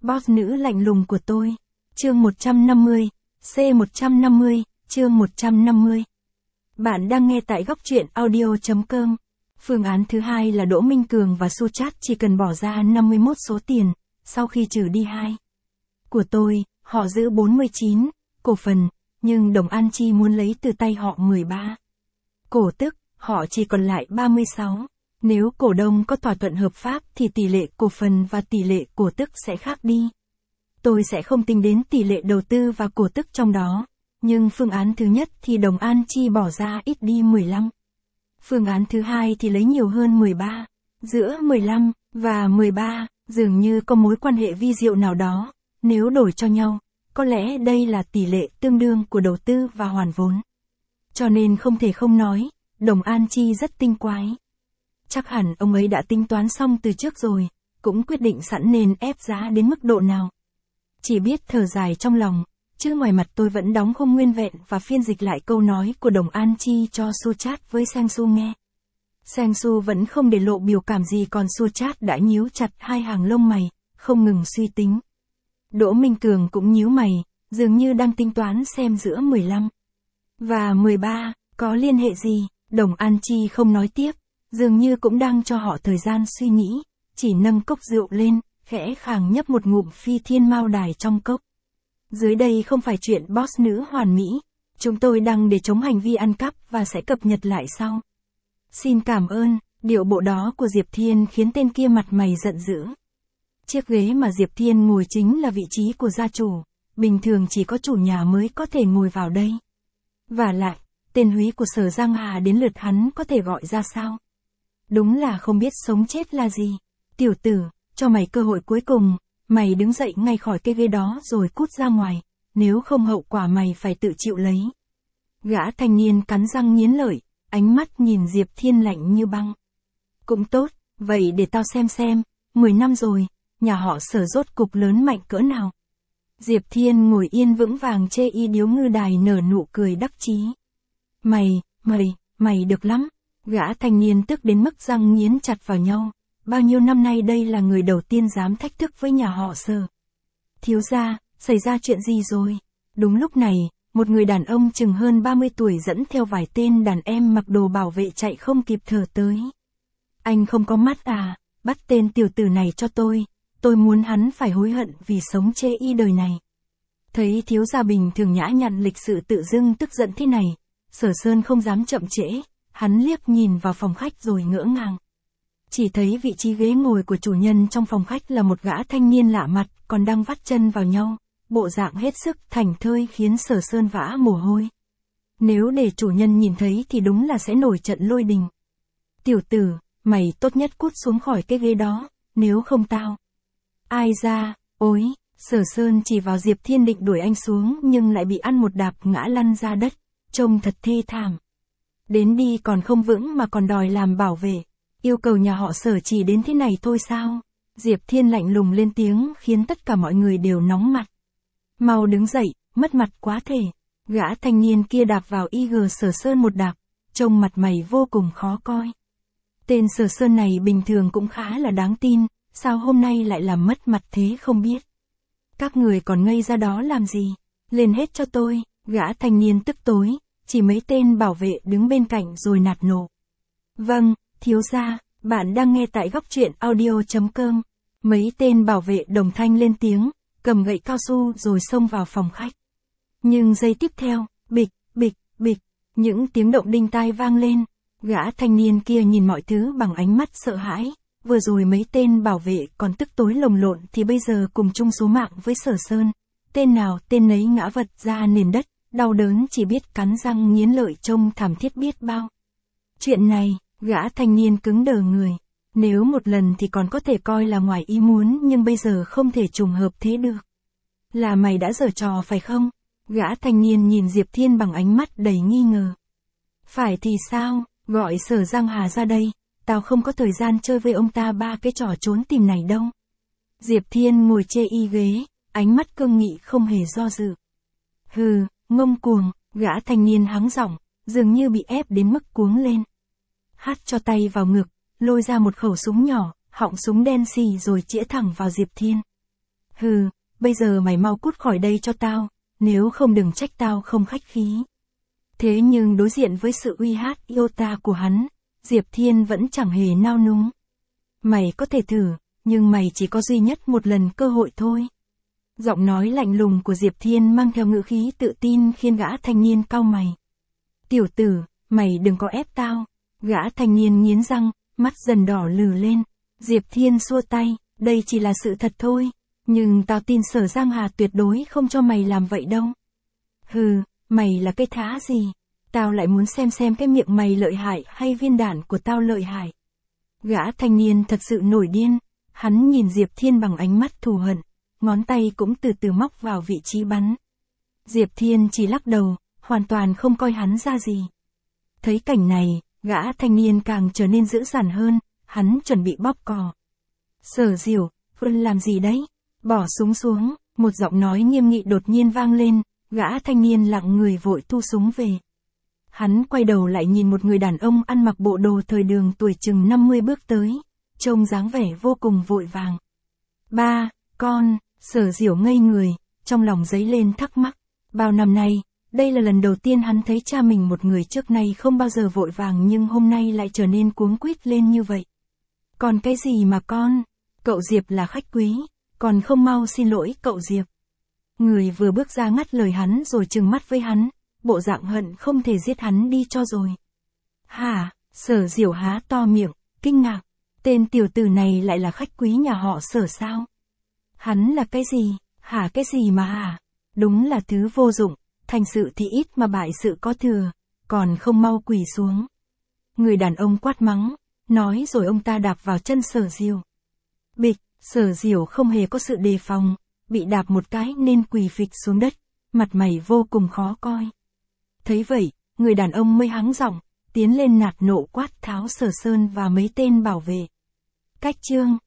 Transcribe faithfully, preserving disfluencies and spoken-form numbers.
Boss nữ lạnh lùng của tôi. Chương một trăm năm mươi, C một trăm năm mươi, chương một trăm năm mươi. Bạn đang nghe tại góc truyện audio chấm com. Phương án thứ hai là Đỗ Minh Cường và Suchat chỉ cần bỏ ra năm mươi mốt số tiền, sau khi trừ đi hai của tôi, họ giữ bốn mươi chín cổ phần, nhưng Đồng An Chi muốn lấy từ tay họ mười ba cổ tức, họ chỉ còn lại ba mươi sáu. Nếu cổ đông có thỏa thuận hợp pháp thì tỷ lệ cổ phần và tỷ lệ cổ tức sẽ khác đi. Tôi sẽ không tính đến tỷ lệ đầu tư và cổ tức trong đó, nhưng phương án thứ nhất thì Đồng An Chi bỏ ra ít đi mười lăm. Phương án thứ hai thì lấy nhiều hơn mười ba. Giữa mười lăm và mười ba, dường như có mối quan hệ vi diệu nào đó, nếu đổi cho nhau, có lẽ đây là tỷ lệ tương đương của đầu tư và hoàn vốn. Cho nên không thể không nói, Đồng An Chi rất tinh quái. Chắc hẳn ông ấy đã tính toán xong từ trước rồi, cũng quyết định sẵn nên ép giá đến mức độ nào. Chỉ biết thở dài trong lòng, chứ ngoài mặt tôi vẫn đóng không nguyên vẹn và phiên dịch lại câu nói của Đồng An Chi cho Suchat với Sang Su nghe. Sang Su vẫn không để lộ biểu cảm gì, còn Suchat đã nhíu chặt hai hàng lông mày, không ngừng suy tính. Đỗ Minh Cường cũng nhíu mày, dường như đang tính toán xem giữa mười lăm và mười ba có liên hệ gì. Đồng An Chi không nói tiếp, dường như cũng đang cho họ thời gian suy nghĩ, chỉ nâng cốc rượu lên, khẽ khàng nhấp một ngụm Phi Thiên Mao Đài trong cốc. Dưới đây không phải chuyện boss nữ hoàn mỹ, chúng tôi đăng để chống hành vi ăn cắp và sẽ cập nhật lại sau. Xin cảm ơn. Điệu bộ đó của Diệp Thiên khiến tên kia mặt mày giận dữ. Chiếc ghế mà Diệp Thiên ngồi chính là vị trí của gia chủ, bình thường chỉ có chủ nhà mới có thể ngồi vào đây. Và lại, tên húy của Sở Giang Hà đến lượt hắn có thể gọi ra sao? Đúng là không biết sống chết là gì. Tiểu tử, cho mày cơ hội cuối cùng, mày đứng dậy ngay khỏi cái ghế đó rồi cút ra ngoài, nếu không hậu quả mày phải tự chịu lấy. Gã thanh niên cắn răng nghiến lợi, ánh mắt nhìn Diệp Thiên lạnh như băng. Cũng tốt, vậy để tao xem xem, mười năm rồi, nhà họ Sở rốt cục lớn mạnh cỡ nào. Diệp Thiên ngồi yên vững vàng chê y điếu ngư đài nở nụ cười đắc chí. Mày, mày, mày được lắm. Gã thanh niên tức đến mức răng nghiến chặt vào nhau. Bao nhiêu năm nay đây là người đầu tiên dám thách thức với nhà họ Sở. Thiếu gia, xảy ra chuyện gì rồi? Đúng lúc này, một người đàn ông chừng hơn ba mươi tuổi dẫn theo vài tên đàn em mặc đồ bảo vệ chạy không kịp thở tới. Anh không có mắt à, bắt tên tiểu tử này cho tôi, tôi muốn hắn phải hối hận vì sống chê y đời này. Thấy thiếu gia bình thường nhã nhặn lịch sự tự dưng tức giận thế này, Sở Sơn không dám chậm trễ, hắn liếc nhìn vào phòng khách rồi ngỡ ngàng. Chỉ thấy vị trí ghế ngồi của chủ nhân trong phòng khách là một gã thanh niên lạ mặt, còn đang vắt chân vào nhau, bộ dạng hết sức thảnh thơi khiến Sở Sơn vã mồ hôi. Nếu để chủ nhân nhìn thấy thì đúng là sẽ nổi trận lôi đình. Tiểu tử, mày tốt nhất cút xuống khỏi cái ghế đó, nếu không tao. Ai ra, ối, Sở Sơn chỉ vào Diệp Thiên định đuổi anh xuống nhưng lại bị ăn một đạp ngã lăn ra đất, trông thật thê thảm. Đến đi còn không vững mà còn đòi làm bảo vệ, yêu cầu nhà họ Sở chỉ đến thế này thôi sao? Diệp Thiên lạnh lùng lên tiếng khiến tất cả mọi người đều nóng mặt. Mau đứng dậy, mất mặt quá thể. Gã thanh niên kia đạp vào y gờ Sở Sơn một đạp, trông mặt mày vô cùng khó coi. Tên Sở Sơn này bình thường cũng khá là đáng tin, sao hôm nay lại làm mất mặt thế không biết. Các người còn ngây ra đó làm gì? Lên hết cho tôi. Gã thanh niên tức tối, chỉ mấy tên bảo vệ đứng bên cạnh rồi nạt nộ. Vâng, thiếu gia, bạn đang nghe tại góc truyện audio chấm com. Mấy tên bảo vệ đồng thanh lên tiếng, cầm gậy cao su rồi xông vào phòng khách. Nhưng giây tiếp theo, bịch, bịch, bịch, những tiếng động đinh tai vang lên. Gã thanh niên kia nhìn mọi thứ bằng ánh mắt sợ hãi. Vừa rồi mấy tên bảo vệ còn tức tối lồng lộn thì bây giờ cùng chung số mạng với Sở Sơn. Tên nào tên nấy ngã vật ra nền đất, đau đớn chỉ biết cắn răng nghiến lợi trông thảm thiết biết bao. Chuyện này, gã thanh niên cứng đờ người. Nếu một lần thì còn có thể coi là ngoài ý muốn, nhưng bây giờ không thể trùng hợp thế được. Là mày đã giở trò phải không? Gã thanh niên nhìn Diệp Thiên bằng ánh mắt đầy nghi ngờ. Phải thì sao, gọi Sở Giang Hà ra đây, tao không có thời gian chơi với ông ta ba cái trò trốn tìm này đâu. Diệp Thiên ngồi chê y ghế, ánh mắt cương nghị không hề do dự. Hừ, ngông cuồng, gã thanh niên hắng giọng, dường như bị ép đến mức cuống lên. Hắt cho tay vào ngực, lôi ra một khẩu súng nhỏ, họng súng đen xì rồi chĩa thẳng vào Diệp Thiên. Hừ, bây giờ mày mau cút khỏi đây cho tao, nếu không đừng trách tao không khách khí. Thế nhưng đối diện với sự uy hát iota của hắn, Diệp Thiên vẫn chẳng hề nao núng. Mày có thể thử, nhưng mày chỉ có duy nhất một lần cơ hội thôi. Giọng nói lạnh lùng của Diệp Thiên mang theo ngữ khí tự tin khiến gã thanh niên cau mày. Tiểu tử, mày đừng có ép tao. Gã thanh niên nghiến răng, mắt dần đỏ lừ lên. Diệp Thiên xua tay, đây chỉ là sự thật thôi. Nhưng tao tin Sở Giang Hà tuyệt đối không cho mày làm vậy đâu. Hừ, mày là cái thá gì? Tao lại muốn xem xem cái miệng mày lợi hại hay viên đạn của tao lợi hại. Gã thanh niên thật sự nổi điên. Hắn nhìn Diệp Thiên bằng ánh mắt thù hận. Ngón tay cũng từ từ móc vào vị trí bắn. Diệp Thiên chỉ lắc đầu, hoàn toàn không coi hắn ra gì. Thấy cảnh này, gã thanh niên càng trở nên dữ dằn hơn, hắn chuẩn bị bóp cò. Sở Diểu, Vân làm gì đấy? Bỏ súng xuống, một giọng nói nghiêm nghị đột nhiên vang lên, gã thanh niên lặng người vội thu súng về. Hắn quay đầu lại nhìn một người đàn ông ăn mặc bộ đồ thời đường tuổi chừng năm mươi bước tới, trông dáng vẻ vô cùng vội vàng. Ba, con, Sở Diểu ngây người, trong lòng dấy lên thắc mắc. Bao năm nay, đây là lần đầu tiên hắn thấy cha mình một người trước nay không bao giờ vội vàng nhưng hôm nay lại trở nên cuống quýt lên như vậy. Còn cái gì mà con? Cậu Diệp là khách quý, còn không mau xin lỗi cậu Diệp. Người vừa bước ra ngắt lời hắn rồi trừng mắt với hắn, bộ dạng hận không thể giết hắn đi cho rồi. Hả? Sở Diểu há to miệng, kinh ngạc. Tên tiểu tử này lại là khách quý nhà họ Sở sao? Hắn là cái gì? Hả cái gì mà hả? Đúng là thứ vô dụng, thành sự thì ít mà bại sự có thừa, còn không mau quỳ xuống. Người đàn ông quát mắng, nói rồi ông ta đạp vào chân Sở Diểu. Bịch, Sở Diểu không hề có sự đề phòng, bị đạp một cái nên quỳ phịch xuống đất, mặt mày vô cùng khó coi. Thấy vậy, người đàn ông mới hắng giọng, tiến lên nạt nộ quát tháo Sở Sơn và mấy tên bảo vệ. Cách chương